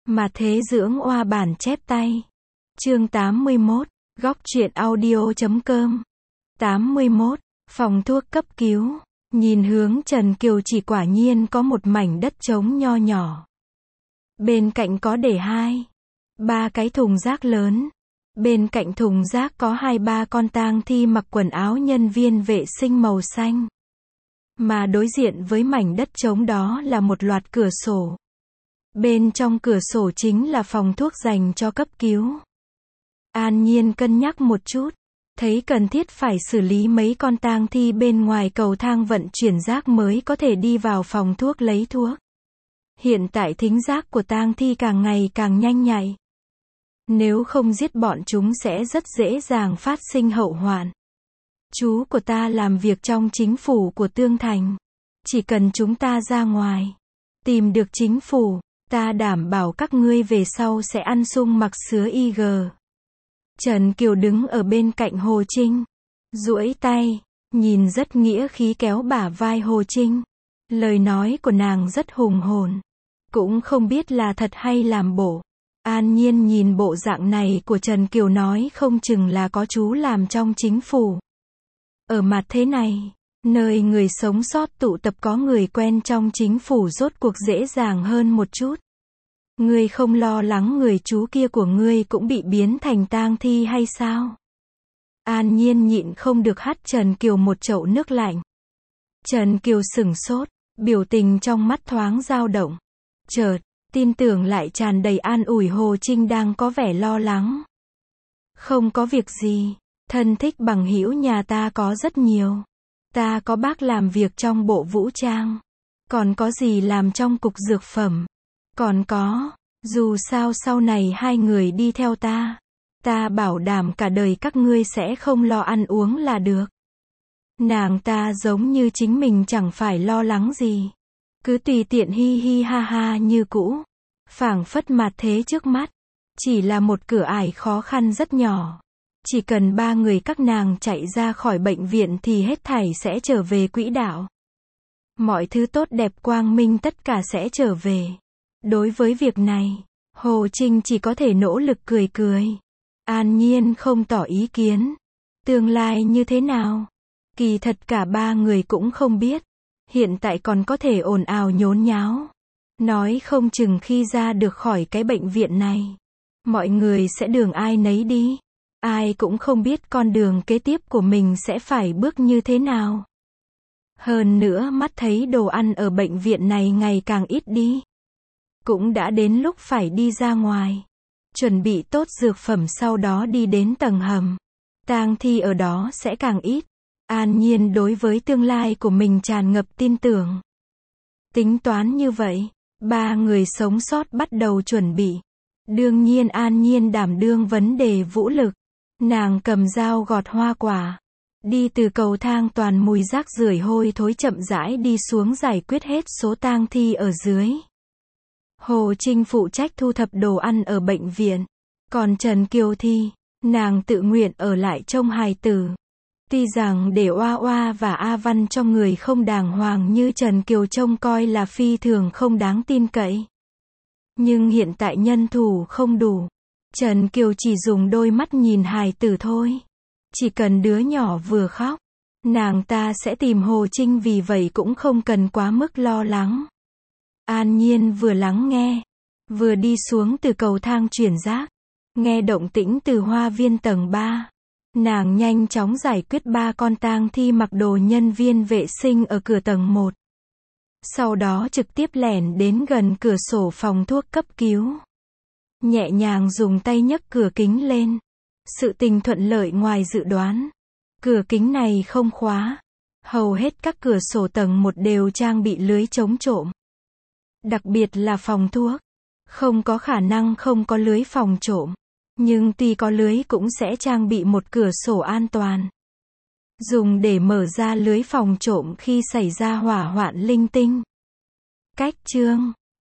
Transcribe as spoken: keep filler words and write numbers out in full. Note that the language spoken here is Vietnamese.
Mà thế dưỡng oa bản chép tay. Chương tám mươi mốt, góc truyện audio chấm com. tám mươi mốt, phòng thuốc cấp cứu. Nhìn hướng Trần Kiều chỉ quả nhiên có một mảnh đất trống nho nhỏ. Bên cạnh có để hai, ba cái thùng rác lớn. Bên cạnh thùng rác có hai ba con tang thi mặc quần áo nhân viên vệ sinh màu xanh. Mà đối diện với mảnh đất trống đó là một loạt cửa sổ. Bên trong cửa sổ chính là phòng thuốc dành cho cấp cứu. An Nhiên cân nhắc một chút, thấy cần thiết phải xử lý mấy con tang thi bên ngoài cầu thang vận chuyển rác mới có thể đi vào phòng thuốc lấy thuốc. Hiện tại thính giác của tang thi càng ngày càng nhanh nhạy. Nếu không giết bọn chúng sẽ rất dễ dàng phát sinh hậu hoạn. Chú của ta làm việc trong chính phủ của Tương Thành. Chỉ cần chúng ta ra ngoài, tìm được chính phủ, ta đảm bảo các ngươi về sau sẽ ăn sung mặc sứa y gờ. Trần Kiều đứng ở bên cạnh Hồ Trinh, duỗi tay, nhìn rất nghĩa khí kéo bả vai Hồ Trinh. Lời nói của nàng rất hùng hồn, cũng không biết là thật hay làm bộ. An Nhiên nhìn bộ dạng này của Trần Kiều nói không chừng là có chú làm trong chính phủ. Ở mặt thế này, nơi người sống sót tụ tập có người quen trong chính phủ rốt cuộc dễ dàng hơn một chút. Ngươi không lo lắng người chú kia của ngươi cũng bị biến thành tang thi hay sao? An Nhiên nhịn không được hắt Trần Kiều một chậu nước lạnh. Trần Kiều sửng sốt, biểu tình trong mắt thoáng dao động. Chợt, tin tưởng lại tràn đầy an ủi Hồ Trinh đang có vẻ lo lắng. Không có việc gì, thân thích bằng hữu nhà ta có rất nhiều. Ta có bác làm việc trong bộ vũ trang, còn có gì làm trong cục dược phẩm. Còn có, dù sao sau này hai người đi theo ta, ta bảo đảm cả đời các ngươi sẽ không lo ăn uống là được. Nàng ta giống như chính mình chẳng phải lo lắng gì, cứ tùy tiện hi hi ha ha như cũ, phảng phất mặt thế trước mắt, chỉ là một cửa ải khó khăn rất nhỏ. Chỉ cần ba người các nàng chạy ra khỏi bệnh viện thì hết thảy sẽ trở về quỹ đạo. Mọi thứ tốt đẹp quang minh tất cả sẽ trở về. Đối với việc này, Hồ Trinh chỉ có thể nỗ lực cười cười. An Nhiên không tỏ ý kiến. Tương lai như thế nào? Kỳ thật cả ba người cũng không biết. Hiện tại còn có thể ồn ào nhốn nháo. Nói không chừng khi ra được khỏi cái bệnh viện này, mọi người sẽ đường ai nấy đi. Ai cũng không biết con đường kế tiếp của mình sẽ phải bước như thế nào. Hơn nữa mắt thấy đồ ăn ở bệnh viện này ngày càng ít đi. Cũng đã đến lúc phải đi ra ngoài, chuẩn bị tốt dược phẩm sau đó đi đến tầng hầm. Tang thi ở đó sẽ càng ít. An Nhiên đối với tương lai của mình tràn ngập tin tưởng. Tính toán như vậy, ba người sống sót bắt đầu chuẩn bị. Đương nhiên An Nhiên đảm đương vấn đề vũ lực. Nàng cầm dao gọt hoa quả, đi từ cầu thang toàn mùi rác rưởi hôi thối chậm rãi đi xuống giải quyết hết số tang thi ở dưới. Hồ Trinh phụ trách thu thập đồ ăn ở bệnh viện, còn Trần Kiều thì, nàng tự nguyện ở lại trông hài tử. Tuy rằng để Oa Oa và A Văn trong người không đàng hoàng như Trần Kiều trông coi là phi thường không đáng tin cậy. Nhưng hiện tại nhân thủ không đủ. Trần Kiều chỉ dùng đôi mắt nhìn hài tử thôi. Chỉ cần đứa nhỏ vừa khóc, nàng ta sẽ tìm Hồ Trinh, vì vậy cũng không cần quá mức lo lắng. An Nhiên vừa lắng nghe, vừa đi xuống từ cầu thang chuyển rác, nghe động tĩnh từ hoa viên tầng ba. Nàng nhanh chóng giải quyết ba con tang thi mặc đồ nhân viên vệ sinh ở cửa tầng một. Sau đó trực tiếp lẻn đến gần cửa sổ phòng thuốc cấp cứu. Nhẹ nhàng dùng tay nhấc cửa kính lên. Sự tình thuận lợi ngoài dự đoán. Cửa kính này không khóa. Hầu hết các cửa sổ tầng một đều trang bị lưới chống trộm. Đặc biệt là phòng thuốc. Không có khả năng không có lưới phòng trộm. Nhưng tuy có lưới cũng sẽ trang bị một cửa sổ an toàn. Dùng để mở ra lưới phòng trộm khi xảy ra hỏa hoạn linh tinh. Cách chương